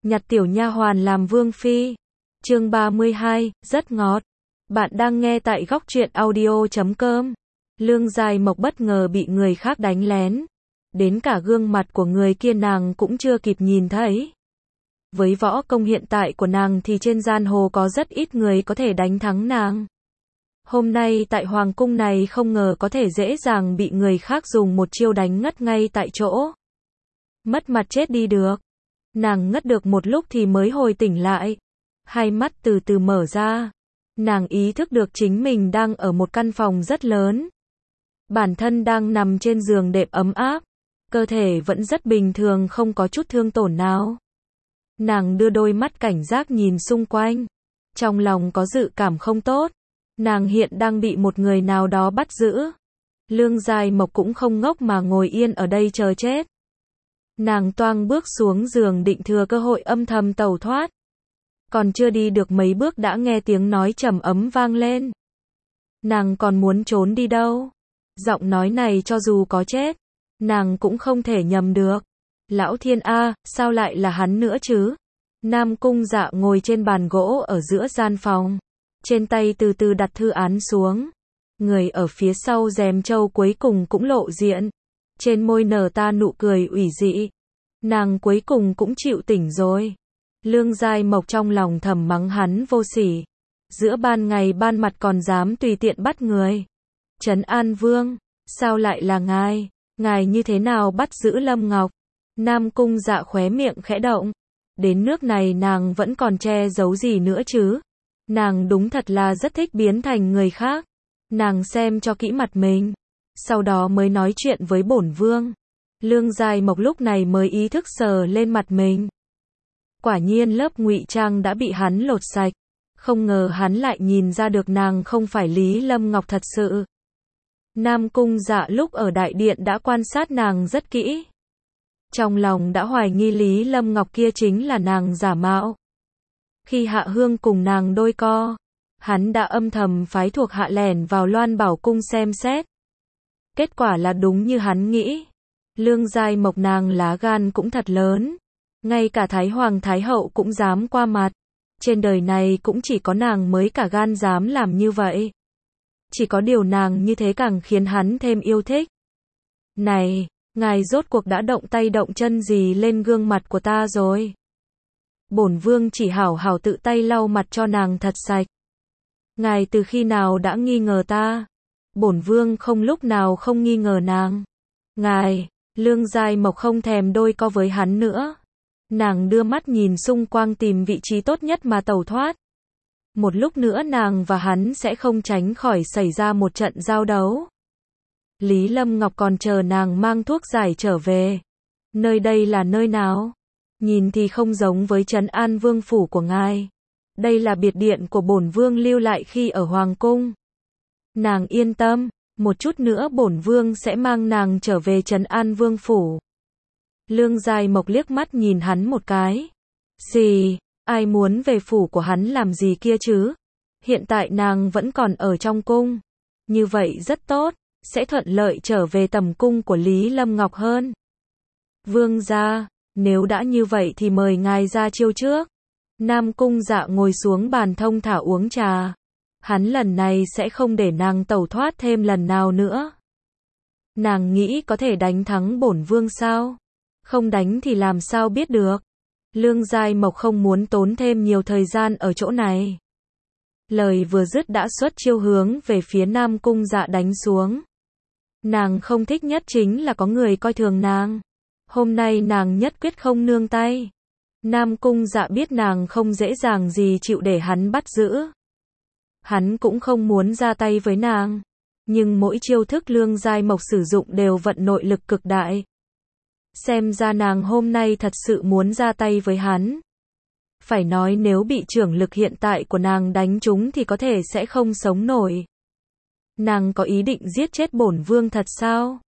nhặt tiểu nha hoàn làm vương phi. Chương 32, rất ngọt. Bạn đang nghe tại góc truyện audio.com. Lương Giai Mộc bất ngờ bị người khác đánh lén. Đến cả gương mặt của người kia nàng cũng chưa kịp nhìn thấy. Với võ công hiện tại của nàng thì trên giang hồ có rất ít người có thể đánh thắng nàng. Hôm nay tại hoàng cung này không ngờ có thể dễ dàng bị người khác dùng một chiêu đánh ngất ngay tại chỗ. Mất mặt chết đi được. Nàng ngất được một lúc thì mới hồi tỉnh lại. Hai mắt từ từ mở ra. Nàng ý thức được chính mình đang ở một căn phòng rất lớn. Bản thân đang nằm trên giường đệm ấm áp. Cơ thể vẫn rất bình thường, không có chút thương tổn nào. Nàng đưa đôi mắt cảnh giác nhìn xung quanh. Trong lòng có dự cảm không tốt. Nàng hiện đang bị một người nào đó bắt giữ. Lương Giai Mộc cũng không ngốc mà ngồi yên ở đây chờ chết. Nàng toang bước xuống giường định thừa cơ hội âm thầm tẩu thoát. Còn chưa đi được mấy bước đã nghe tiếng nói trầm ấm vang lên. Nàng còn muốn trốn đi đâu? Giọng nói này cho dù có chết, nàng cũng không thể nhầm được. Lão Thiên A, sao lại là hắn nữa chứ? Nam Cung Dạ ngồi trên bàn gỗ ở giữa gian phòng. Trên tay từ từ đặt thư án xuống. Người ở phía sau rèm trâu cuối cùng cũng lộ diện. Trên môi nở ta nụ cười ủy dị. Nàng cuối cùng cũng chịu tỉnh rồi. Lương Giai Mộc trong lòng thầm mắng hắn vô sỉ. Giữa ban ngày ban mặt còn dám tùy tiện bắt người. Trấn An Vương, sao lại là ngài? Ngài như thế nào bắt giữ Lâm Ngọc? Nam Cung Dạ khóe miệng khẽ động. Đến nước này nàng vẫn còn che giấu gì nữa chứ? Nàng đúng thật là rất thích biến thành người khác. Nàng xem cho kỹ mặt mình. Sau đó mới nói chuyện với bổn vương. Lương Giai Mộc lúc này mới ý thức sờ lên mặt mình. Quả nhiên lớp ngụy trang đã bị hắn lột sạch. Không ngờ hắn lại nhìn ra được nàng không phải Lý Lâm Ngọc thật sự. Nam Cung Dạ lúc ở đại điện đã quan sát nàng rất kỹ. Trong lòng đã hoài nghi Lý Lâm Ngọc kia chính là nàng giả mạo. Khi Hạ Hương cùng nàng đôi co, hắn đã âm thầm phái thuộc hạ lẻn vào Loan Bảo Cung xem xét. Kết quả là đúng như hắn nghĩ. Lương Giai Mộc nàng lá gan cũng thật lớn. Ngay cả Thái Hoàng Thái Hậu cũng dám qua mặt. Trên đời này cũng chỉ có nàng mới cả gan dám làm như vậy. Chỉ có điều nàng như thế càng khiến hắn thêm yêu thích. Này, ngài rốt cuộc đã động tay động chân gì lên gương mặt của ta rồi? Bổn vương chỉ hảo hảo tự tay lau mặt cho nàng thật sạch. Ngài từ khi nào đã nghi ngờ ta? Bổn vương không lúc nào không nghi ngờ nàng. Ngài, Lương Giai Mộc không thèm đôi co với hắn nữa. Nàng đưa mắt nhìn xung quanh tìm vị trí tốt nhất mà tẩu thoát. Một lúc nữa nàng và hắn sẽ không tránh khỏi xảy ra một trận giao đấu. Lý Lâm Ngọc còn chờ nàng mang thuốc giải trở về. Nơi đây là nơi nào? Nhìn thì không giống với Trấn An Vương phủ của ngài. Đây là biệt điện của bổn vương lưu lại khi ở hoàng cung. Nàng yên tâm, một chút nữa bổn vương sẽ mang nàng trở về Trấn An Vương phủ. Lương Giai Mộc liếc mắt nhìn hắn một cái. Gì, ai muốn về phủ của hắn làm gì kia chứ? Hiện tại nàng vẫn còn ở trong cung. Như vậy rất tốt, sẽ thuận lợi trở về tầm cung của Lý Lâm Ngọc hơn. Vương gia, nếu đã như vậy thì mời ngài ra chiêu trước. Nam Cung Dạ ngồi xuống bàn thông thả uống trà. Hắn lần này sẽ không để nàng tẩu thoát thêm lần nào nữa. Nàng nghĩ có thể đánh thắng bổn vương sao? Không đánh thì làm sao biết được. Lương Giai Mộc không muốn tốn thêm nhiều thời gian ở chỗ này. Lời vừa dứt đã xuất chiêu hướng về phía Nam Cung Dạ đánh xuống. Nàng không thích nhất chính là có người coi thường nàng. Hôm nay nàng nhất quyết không nương tay. Nam Cung Dạ biết nàng không dễ dàng gì chịu để hắn bắt giữ. Hắn cũng không muốn ra tay với nàng. Nhưng mỗi chiêu thức Lương Giai Mộc sử dụng đều vận nội lực cực đại. Xem ra nàng hôm nay thật sự muốn ra tay với hắn. Phải nói nếu bị trưởng lực hiện tại của nàng đánh trúng thì có thể sẽ không sống nổi. Nàng có ý định giết chết bổn vương thật sao?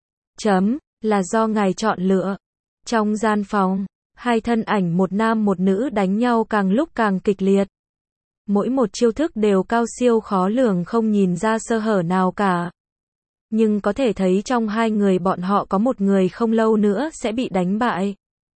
Là do ngài chọn lựa. Trong gian phòng, hai thân ảnh một nam một nữ đánh nhau càng lúc càng kịch liệt. Mỗi một chiêu thức đều cao siêu khó lường không nhìn ra sơ hở nào cả. Nhưng có thể thấy trong hai người bọn họ có một người không lâu nữa sẽ bị đánh bại.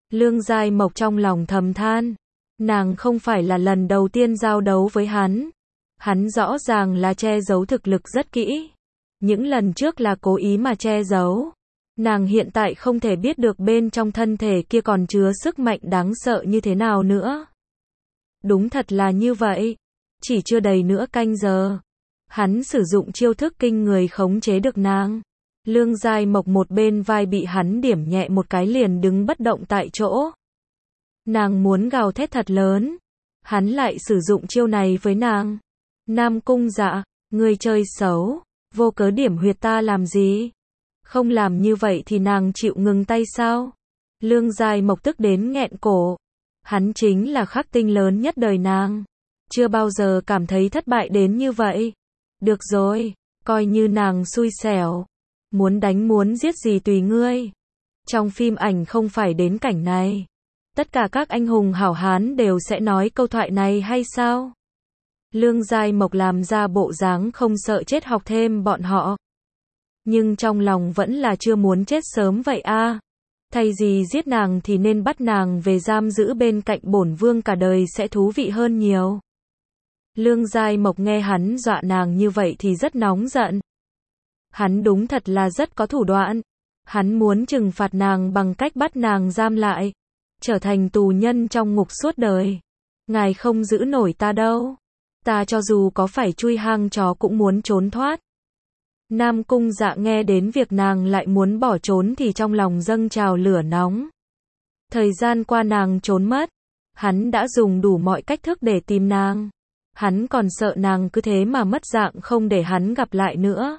Lương Giai Mộc trong lòng thầm than. Nàng không phải là lần đầu tiên giao đấu với hắn. Hắn rõ ràng là che giấu thực lực rất kỹ. Những lần trước là cố ý mà che giấu. Nàng hiện tại không thể biết được bên trong thân thể kia còn chứa sức mạnh đáng sợ như thế nào nữa. Đúng thật là như vậy. Chỉ chưa đầy nửa canh giờ. Hắn sử dụng chiêu thức kinh người khống chế được nàng. Lương Giai Mộc một bên vai bị hắn điểm nhẹ một cái liền đứng bất động tại chỗ. Nàng muốn gào thét thật lớn. Hắn lại sử dụng chiêu này với nàng. Nam Cung Dạ, ngươi chơi xấu, vô cớ điểm huyệt ta làm gì? Không làm như vậy thì nàng chịu ngừng tay sao? Lương Giai Mộc tức đến nghẹn cổ. Hắn chính là khắc tinh lớn nhất đời nàng. Chưa bao giờ cảm thấy thất bại đến như vậy. Được rồi, coi như nàng xui xẻo. Muốn đánh muốn giết gì tùy ngươi. Trong phim ảnh không phải đến cảnh này. Tất cả các anh hùng hảo hán đều sẽ nói câu thoại này hay sao? Lương Giai Mộc làm ra bộ dáng không sợ chết học thêm bọn họ. Nhưng trong lòng vẫn là chưa muốn chết sớm vậy a. Thay vì giết nàng thì nên bắt nàng về giam giữ bên cạnh bổn vương cả đời sẽ thú vị hơn nhiều. Lương Giai Mộc nghe hắn dọa nàng như vậy thì rất nóng giận. Hắn đúng thật là rất có thủ đoạn. Hắn muốn trừng phạt nàng bằng cách bắt nàng giam lại. Trở thành tù nhân trong ngục suốt đời. Ngài không giữ nổi ta đâu. Ta cho dù có phải chui hang chó cũng muốn trốn thoát. Nam Cung Dạ nghe đến việc nàng lại muốn bỏ trốn thì trong lòng dâng trào lửa nóng. Thời gian qua nàng trốn mất. Hắn đã dùng đủ mọi cách thức để tìm nàng. Hắn còn sợ nàng cứ thế mà mất dạng không để hắn gặp lại nữa.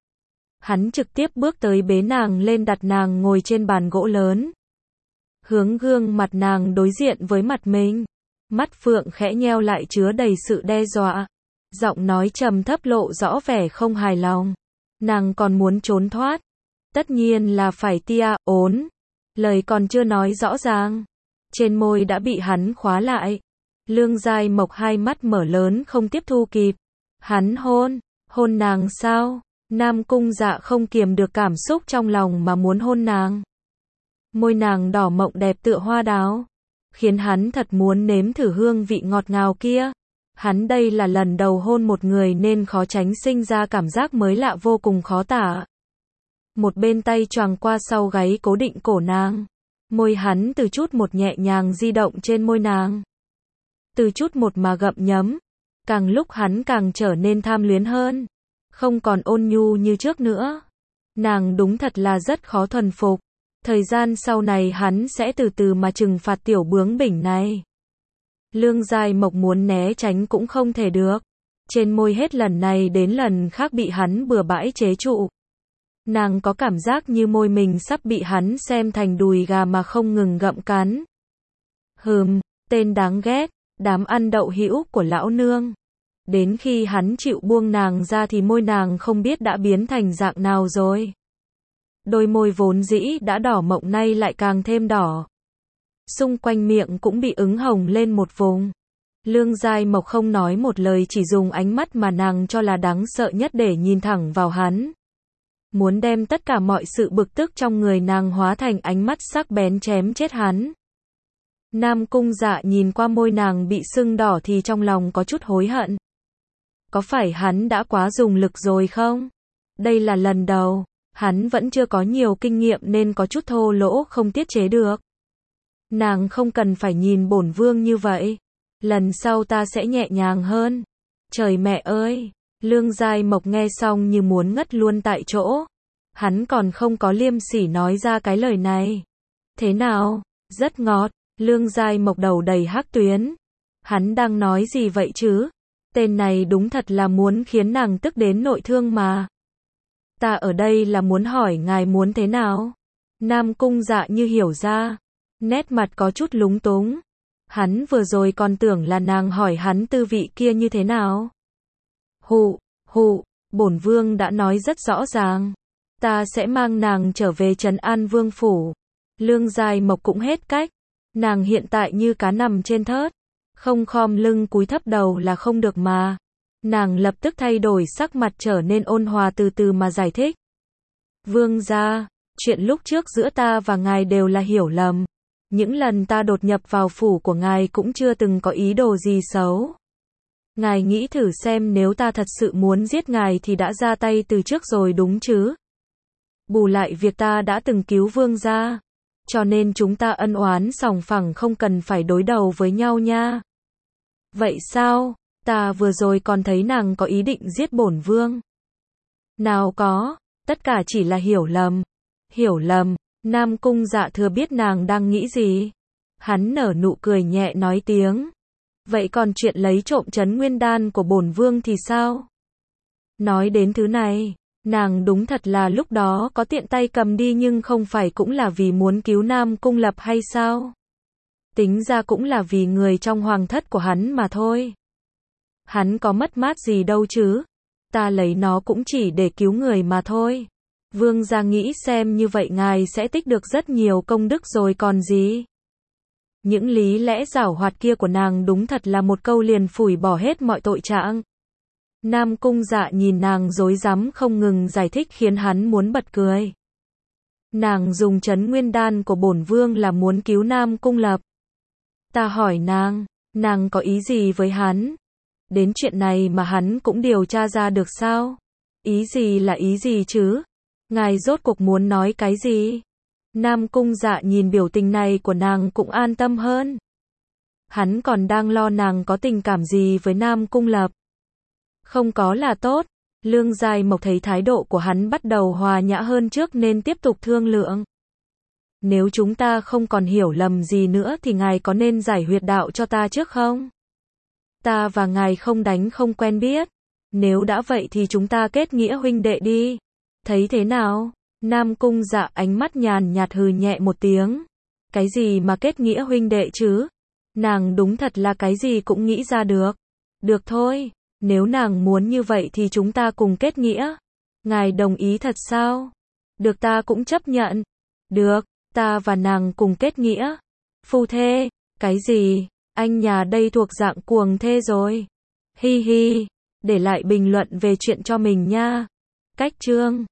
Hắn trực tiếp bước tới bế nàng lên đặt nàng ngồi trên bàn gỗ lớn. Hướng gương mặt nàng đối diện với mặt mình. Mắt phượng khẽ nheo lại chứa đầy sự đe dọa. Giọng nói trầm thấp lộ rõ vẻ không hài lòng. Nàng còn muốn trốn thoát. Tất nhiên là phải tia, ốn. Lời còn chưa nói rõ ràng. Trên môi đã bị hắn khóa lại. Lương Giai Mộc hai mắt mở lớn không tiếp thu kịp. Hắn hôn nàng sao? Nam Cung Dạ không kiềm được cảm xúc trong lòng mà muốn hôn nàng. Môi nàng đỏ mọng đẹp tựa hoa đào. Khiến hắn thật muốn nếm thử hương vị ngọt ngào kia. Hắn đây là lần đầu hôn một người nên khó tránh sinh ra cảm giác mới lạ vô cùng khó tả. Một bên tay choàng qua sau gáy cố định cổ nàng. Môi hắn từ chút một nhẹ nhàng di động trên môi nàng. Từ chút một mà gặm nhấm. Càng lúc hắn càng trở nên tham luyến hơn. Không còn ôn nhu như trước nữa. Nàng đúng thật là rất khó thuần phục. Thời gian sau này hắn sẽ từ từ mà trừng phạt tiểu bướng bỉnh này. Lương Giai Mộc muốn né tránh cũng không thể được. Trên môi hết lần này đến lần khác bị hắn bừa bãi chế trụ. Nàng có cảm giác như môi mình sắp bị hắn xem thành đùi gà mà không ngừng gặm cắn. Tên đáng ghét, đám ăn đậu hữu của lão nương. Đến khi hắn chịu buông nàng ra thì môi nàng không biết đã biến thành dạng nào rồi. Đôi môi vốn dĩ đã đỏ mọng nay lại càng thêm đỏ. Xung quanh miệng cũng bị ửng hồng lên một vùng. Lương Giai Mộc không nói một lời chỉ dùng ánh mắt mà nàng cho là đáng sợ nhất để nhìn thẳng vào hắn. Muốn đem tất cả mọi sự bực tức trong người nàng hóa thành ánh mắt sắc bén chém chết hắn. Nam Cung Dạ nhìn qua môi nàng bị sưng đỏ thì trong lòng có chút hối hận. Có phải hắn đã quá dùng lực rồi không? Đây là lần đầu. Hắn vẫn chưa có nhiều kinh nghiệm nên có chút thô lỗ không tiết chế được. Nàng không cần phải nhìn bổn vương như vậy. Lần sau ta sẽ nhẹ nhàng hơn. Trời mẹ ơi! Lương Giai Mộc nghe xong như muốn ngất luôn tại chỗ. Hắn còn không có liêm sỉ nói ra cái lời này. Thế nào? Rất ngọt. Lương Giai Mộc đầu đầy hắc tuyến. Hắn đang nói gì vậy chứ? Tên này đúng thật là muốn khiến nàng tức đến nội thương mà. Ta ở đây là muốn hỏi ngài muốn thế nào? Nam Cung Dạ như hiểu ra. Nét mặt có chút lúng túng. Hắn vừa rồi còn tưởng là nàng hỏi hắn tư vị kia như thế nào. Bổn vương đã nói rất rõ ràng. Ta sẽ mang nàng trở về trấn an vương phủ. Lương Giai Mộc cũng hết cách. Nàng hiện tại như cá nằm trên thớt. Không khom lưng cúi thấp đầu là không được mà. Nàng lập tức thay đổi sắc mặt trở nên ôn hòa từ từ mà giải thích. Vương gia, chuyện lúc trước giữa ta và ngài đều là hiểu lầm. Những lần ta đột nhập vào phủ của ngài cũng chưa từng có ý đồ gì xấu. Ngài nghĩ thử xem nếu ta thật sự muốn giết ngài thì đã ra tay từ trước rồi đúng chứ? Bù lại việc ta đã từng cứu vương gia. Cho nên chúng ta ân oán sòng phẳng không cần phải đối đầu với nhau nha. Vậy sao? Ta vừa rồi còn thấy nàng có ý định giết bổn vương. Nào có, tất cả chỉ là hiểu lầm. Hiểu lầm, Nam Cung Dạ thừa biết nàng đang nghĩ gì. Hắn nở nụ cười nhẹ nói tiếng. Vậy còn chuyện lấy trộm trấn nguyên đan của bổn vương thì sao? Nói đến thứ này, nàng đúng thật là lúc đó có tiện tay cầm đi nhưng không phải cũng là vì muốn cứu Nam Cung Lập hay sao? Tính ra cũng là vì người trong hoàng thất của hắn mà thôi. Hắn có mất mát gì đâu chứ? Ta lấy nó cũng chỉ để cứu người mà thôi. Vương gia nghĩ xem như vậy ngài sẽ tích được rất nhiều công đức rồi còn gì. Những lý lẽ giảo hoạt kia của nàng đúng thật là một câu liền phủi bỏ hết mọi tội trạng. Nam Cung Dạ nhìn nàng rối rắm không ngừng giải thích khiến hắn muốn bật cười. Nàng dùng trấn nguyên đan của bổn vương là muốn cứu Nam Cung Lập. Ta hỏi nàng có ý gì với hắn? Đến chuyện này mà hắn cũng điều tra ra được sao? Ý gì là ý gì chứ? Ngài rốt cuộc muốn nói cái gì? Nam Cung Dạ nhìn biểu tình này của nàng cũng an tâm hơn. Hắn còn đang lo nàng có tình cảm gì với Nam Cung Lập. Không có là tốt. Lương Giai Mộc thấy thái độ của hắn bắt đầu hòa nhã hơn trước nên tiếp tục thương lượng. Nếu chúng ta không còn hiểu lầm gì nữa thì ngài có nên giải huyệt đạo cho ta trước không? Ta và ngài không đánh không quen biết. Nếu đã vậy thì chúng ta kết nghĩa huynh đệ đi. Thấy thế nào? Nam Cung Dạ ánh mắt nhàn nhạt hừ nhẹ một tiếng. Cái gì mà kết nghĩa huynh đệ chứ? Nàng đúng thật là cái gì cũng nghĩ ra được. Được thôi, nếu nàng muốn như vậy thì chúng ta cùng kết nghĩa. Ngài đồng ý thật sao? Được, ta cũng chấp nhận. Được, ta và nàng cùng kết nghĩa. Phu thê, cái gì? Anh nhà đây thuộc dạng cuồng thê rồi. Hi hi, để lại bình luận về chuyện cho mình nha. Cách chương